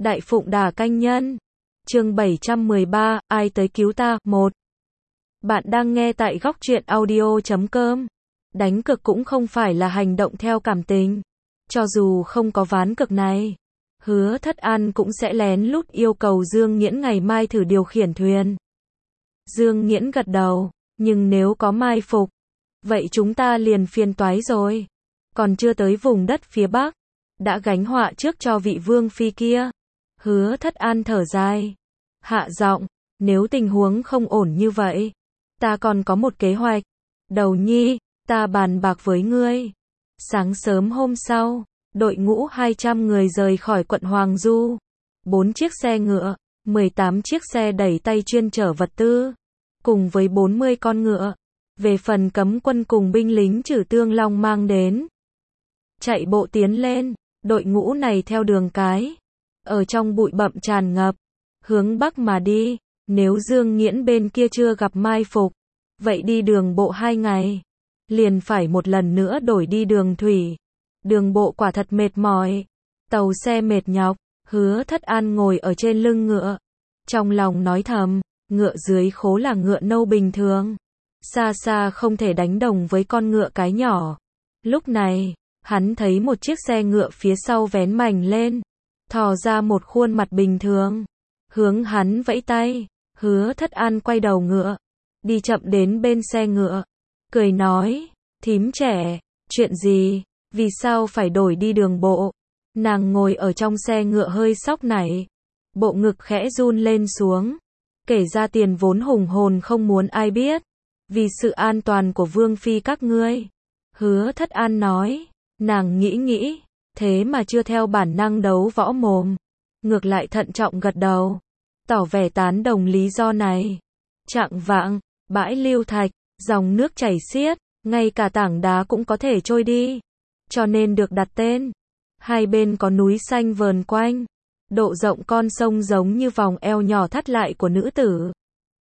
Đại Phụng Đà Canh Nhân. Chương 713, ai tới cứu ta? 1. Bạn đang nghe tại góc truyện audio.com. Đánh cược cũng không phải là hành động theo cảm tình. Cho dù không có ván cược này, Hứa Thất An cũng sẽ lén lút yêu cầu Dương Nghiễn ngày mai thử điều khiển thuyền. Dương Nghiễn gật đầu, nhưng nếu có mai phục, vậy chúng ta liền phiền toái rồi. Còn chưa tới vùng đất phía Bắc, đã gánh họa trước cho vị vương phi kia. Hứa Thất An thở dài, hạ giọng, nếu tình huống không ổn như vậy, ta còn có một kế hoạch. Đầu nhi, ta bàn bạc với ngươi. Sáng sớm hôm sau, đội ngũ 200 người rời khỏi quận Hoàng Du. 4 chiếc xe ngựa, 18 chiếc xe đẩy tay chuyên chở vật tư, cùng với 40 con ngựa. Về phần cấm quân cùng binh lính Trử Tương Long mang đến, chạy bộ tiến lên. Đội ngũ này theo đường cái, ở trong bụi bặm tràn ngập, hướng Bắc mà đi. Nếu Dương Nghiễn bên kia chưa gặp mai phục, vậy đi đường bộ 2 ngày, liền phải một lần nữa đổi đi đường thủy. Đường bộ quả thật mệt mỏi, tàu xe mệt nhọc. Hứa Thất An ngồi ở trên lưng ngựa, trong lòng nói thầm, ngựa dưới khố là ngựa nâu bình thường, xa xa không thể đánh đồng với con ngựa cái nhỏ. Lúc này, hắn thấy một chiếc xe ngựa phía sau vén mành lên, thò ra một khuôn mặt bình thường, hướng hắn vẫy tay. Hứa Thất An quay đầu ngựa, đi chậm đến bên xe ngựa, cười nói, thím trẻ, chuyện gì, vì sao phải đổi đi đường bộ? Nàng ngồi ở trong xe ngựa hơi sóc nảy, bộ ngực khẽ run lên xuống, kể ra tiền vốn hùng hồn không muốn ai biết, vì sự an toàn của vương phi các ngươi. Hứa Thất An nói, nàng nghĩ nghĩ, thế mà chưa theo bản năng đấu võ mồm, ngược lại thận trọng gật đầu, tỏ vẻ tán đồng lý do này. Chạng vạng, bãi lưu thạch, dòng nước chảy xiết, ngay cả tảng đá cũng có thể trôi đi, cho nên được đặt tên. Hai bên có núi xanh vờn quanh, độ rộng con sông giống như vòng eo nhỏ thắt lại của nữ tử.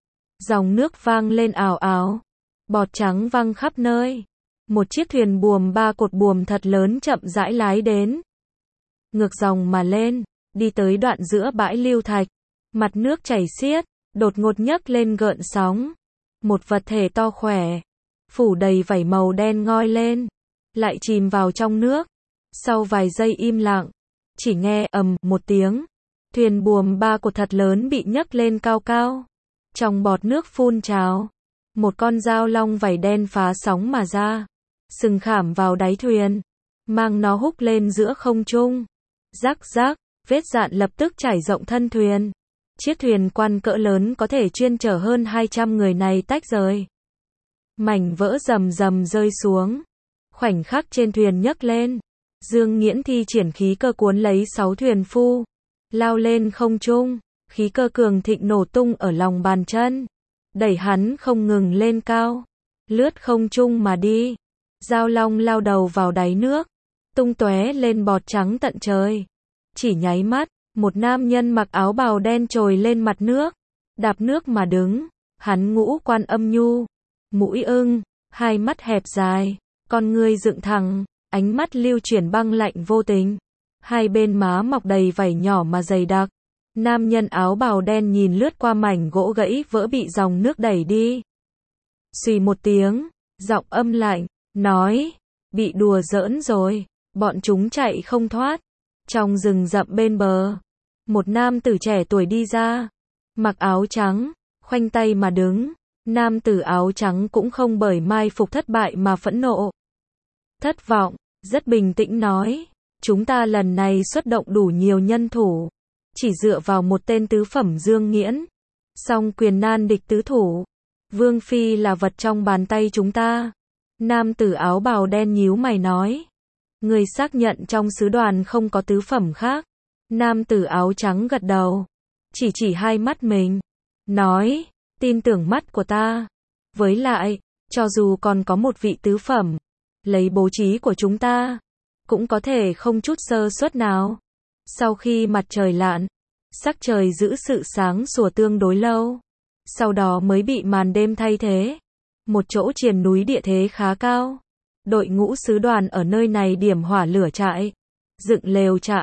Dòng nước vang lên ào ào, bọt trắng văng khắp nơi. Một chiếc thuyền buồm 3 cột buồm thật lớn chậm rãi lái đến, ngược dòng mà lên, đi tới đoạn giữa bãi lưu thạch. Mặt nước chảy xiết, đột ngột nhấc lên gợn sóng. Một vật thể to khỏe, phủ đầy vảy màu đen ngoi lên, lại chìm vào trong nước. Sau vài giây im lặng, chỉ nghe ầm một tiếng, thuyền buồm 3 cột thật lớn bị nhấc lên cao cao. Trong bọt nước phun trào, một con dao long vảy đen phá sóng mà ra, sừng khảm vào đáy thuyền, mang nó húc lên giữa không trung. Rắc rắc, vết dạn lập tức trải rộng thân thuyền. Chiếc thuyền quan cỡ lớn có thể chuyên chở hơn 200 người này tách rời. Mảnh vỡ rầm rầm rơi xuống. Khoảnh khắc trên thuyền nhấc lên, Dương Nghiễn thi triển khí cơ cuốn lấy 6 thuyền phu, lao lên không trung. Khí cơ cường thịnh nổ tung ở lòng bàn chân, đẩy hắn không ngừng lên cao, lướt không trung mà đi. Dao long lao đầu vào đáy nước, tung tóe lên bọt trắng tận trời. Chỉ nháy mắt, một nam nhân mặc áo bào đen trồi lên mặt nước, đạp nước mà đứng. Hắn ngũ quan âm nhu, mũi ưng, hai mắt hẹp dài, con ngươi dựng thẳng, ánh mắt lưu chuyển băng lạnh vô tình. Hai bên má mọc đầy vảy nhỏ mà dày đặc. Nam nhân áo bào đen nhìn lướt qua mảnh gỗ gãy vỡ bị dòng nước đẩy đi. Xùy một tiếng, giọng âm lạnh, nói, bị đùa giỡn rồi, bọn chúng chạy không thoát. Trong rừng rậm bên bờ, một nam tử trẻ tuổi đi ra, mặc áo trắng, khoanh tay mà đứng. Nam tử áo trắng cũng không bởi mai phục thất bại mà phẫn nộ, thất vọng, rất bình tĩnh nói, chúng ta lần này xuất động đủ nhiều nhân thủ, chỉ dựa vào một tên tứ phẩm Dương Nghiễn, song quyền nan địch tứ thủ. Vương phi là vật trong bàn tay chúng ta. Nam tử áo bào đen nhíu mày nói, người xác nhận trong sứ đoàn không có tứ phẩm khác? Nam tử áo trắng gật đầu, chỉ hai mắt mình, nói, tin tưởng mắt của ta. Với lại, cho dù còn có một vị tứ phẩm, lấy bố trí của chúng ta, cũng có thể không chút sơ suất nào. Sau khi mặt trời lặn, sắc trời giữ sự sáng sủa tương đối lâu, sau đó mới bị màn đêm thay thế. Một chỗ triền núi địa thế khá cao, đội ngũ sứ đoàn ở nơi này điểm hỏa lửa trại, dựng lều trại,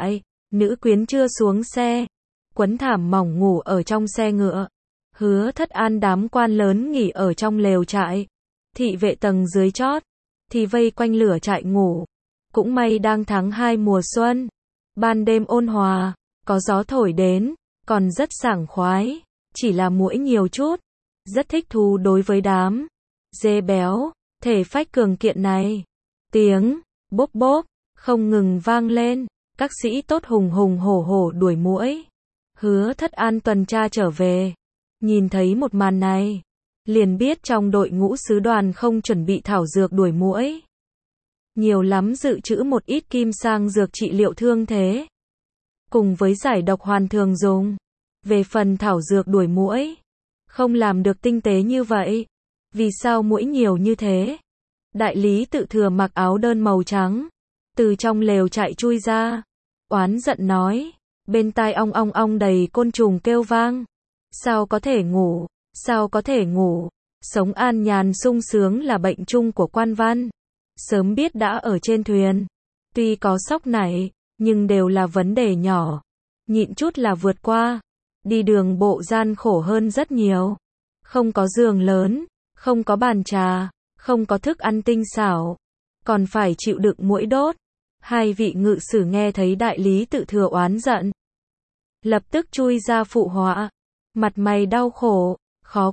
Nữ quyến chưa xuống xe, quấn thảm mỏng ngủ ở trong xe ngựa. Hứa Thất An đám quan lớn nghỉ ở trong lều trại. Thị vệ tầng dưới chót thì vây quanh lửa trại ngủ. Cũng may đang tháng 2 mùa xuân, ban đêm ôn hòa, có gió thổi đến, còn rất sảng khoái, chỉ là muỗi nhiều chút, rất thích thú đối với đám dê béo, thể phách cường kiện này. Tiếng bốp bốp không ngừng vang lên, các sĩ tốt hùng hùng hổ hổ đuổi muỗi. Hứa Thất An tuần tra trở về, nhìn thấy một màn này, liền biết trong đội ngũ sứ đoàn không chuẩn bị thảo dược đuổi muỗi. Nhiều lắm dự trữ một ít kim sang dược trị liệu thương thế, cùng với giải độc hoàn thường dùng. Về phần thảo dược đuổi muỗi, không làm được tinh tế như vậy. Vì sao muỗi nhiều như thế? Đại lý Tự Thừa mặc áo đơn màu trắng, từ trong lều trại chui ra, oán giận nói, bên tai ong ong ong đầy côn trùng kêu vang. Sao có thể ngủ, sao có thể ngủ, sống an nhàn sung sướng là bệnh chung của quan văn. Sớm biết đã ở trên thuyền, tuy có sóc nảy, nhưng đều là vấn đề nhỏ, nhịn chút là vượt qua. Đi đường bộ gian khổ hơn rất nhiều, không có giường lớn, không có bàn trà, không có thức ăn tinh xảo, còn phải chịu đựng muỗi đốt. Hai vị ngự sử nghe thấy đại lý Tự Thừa oán giận, lập tức chui ra phụ họa, mặt mày đau khổ, khó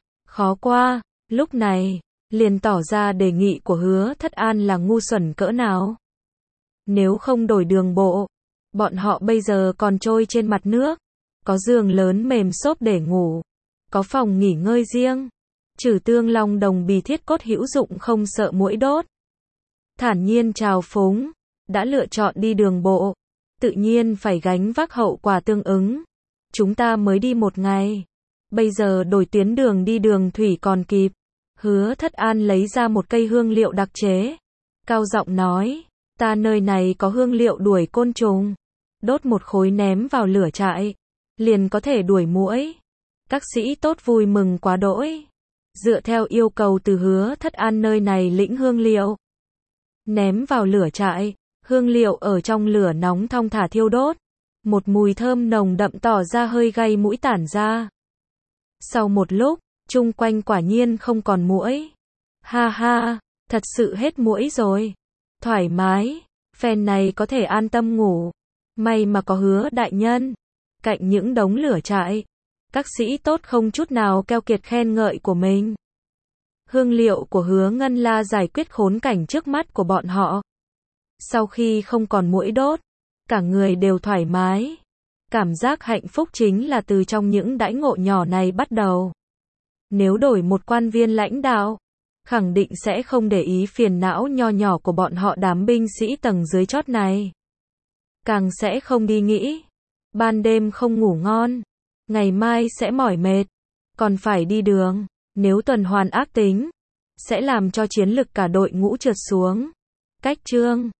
qua. Lúc này liền tỏ ra đề nghị của Hứa Thất An là ngu xuẩn cỡ nào. Nếu không đổi đường bộ, bọn họ bây giờ còn trôi trên mặt nước, có giường lớn mềm xốp để ngủ, có phòng nghỉ ngơi riêng, trừ tương long đồng bì thiết cốt hữu dụng không sợ muỗi đốt. Thản nhiên trào phúng, đã lựa chọn đi đường bộ, tự nhiên phải gánh vác hậu quả tương ứng. Chúng ta mới đi một ngày, bây giờ đổi tuyến đường đi đường thủy còn kịp. Hứa Thất An lấy ra một cây hương liệu đặc chế, cao giọng nói, ta nơi này có hương liệu đuổi côn trùng, đốt một khối ném vào lửa trại, liền có thể đuổi muỗi. Các sĩ tốt vui mừng quá đỗi, dựa theo yêu cầu từ Hứa Thất An nơi này lĩnh hương liệu, ném vào lửa trại, hương liệu ở trong lửa nóng thong thả thiêu đốt, một mùi thơm nồng đậm tỏ ra hơi gây mũi tản ra. Sau một lúc, chung quanh quả nhiên không còn muỗi. Ha ha, thật sự hết muỗi rồi. Thoải mái, phen này có thể an tâm ngủ. May mà có Hứa đại nhân. Cạnh những đống lửa trại, các sĩ tốt không chút nào keo kiệt khen ngợi của mình. Hương liệu của Hứa Ngân La giải quyết khốn cảnh trước mắt của bọn họ. Sau khi không còn muỗi đốt, cả người đều thoải mái. Cảm giác hạnh phúc chính là từ trong những đãi ngộ nhỏ này bắt đầu. Nếu đổi một quan viên lãnh đạo, khẳng định sẽ không để ý phiền não nho nhỏ của bọn họ đám binh sĩ tầng dưới chót này. Càng sẽ không đi nghĩ, ban đêm không ngủ ngon, ngày mai sẽ mỏi mệt, còn phải đi đường, nếu tuần hoàn ác tính, sẽ làm cho chiến lực cả đội ngũ trượt xuống. Cách chương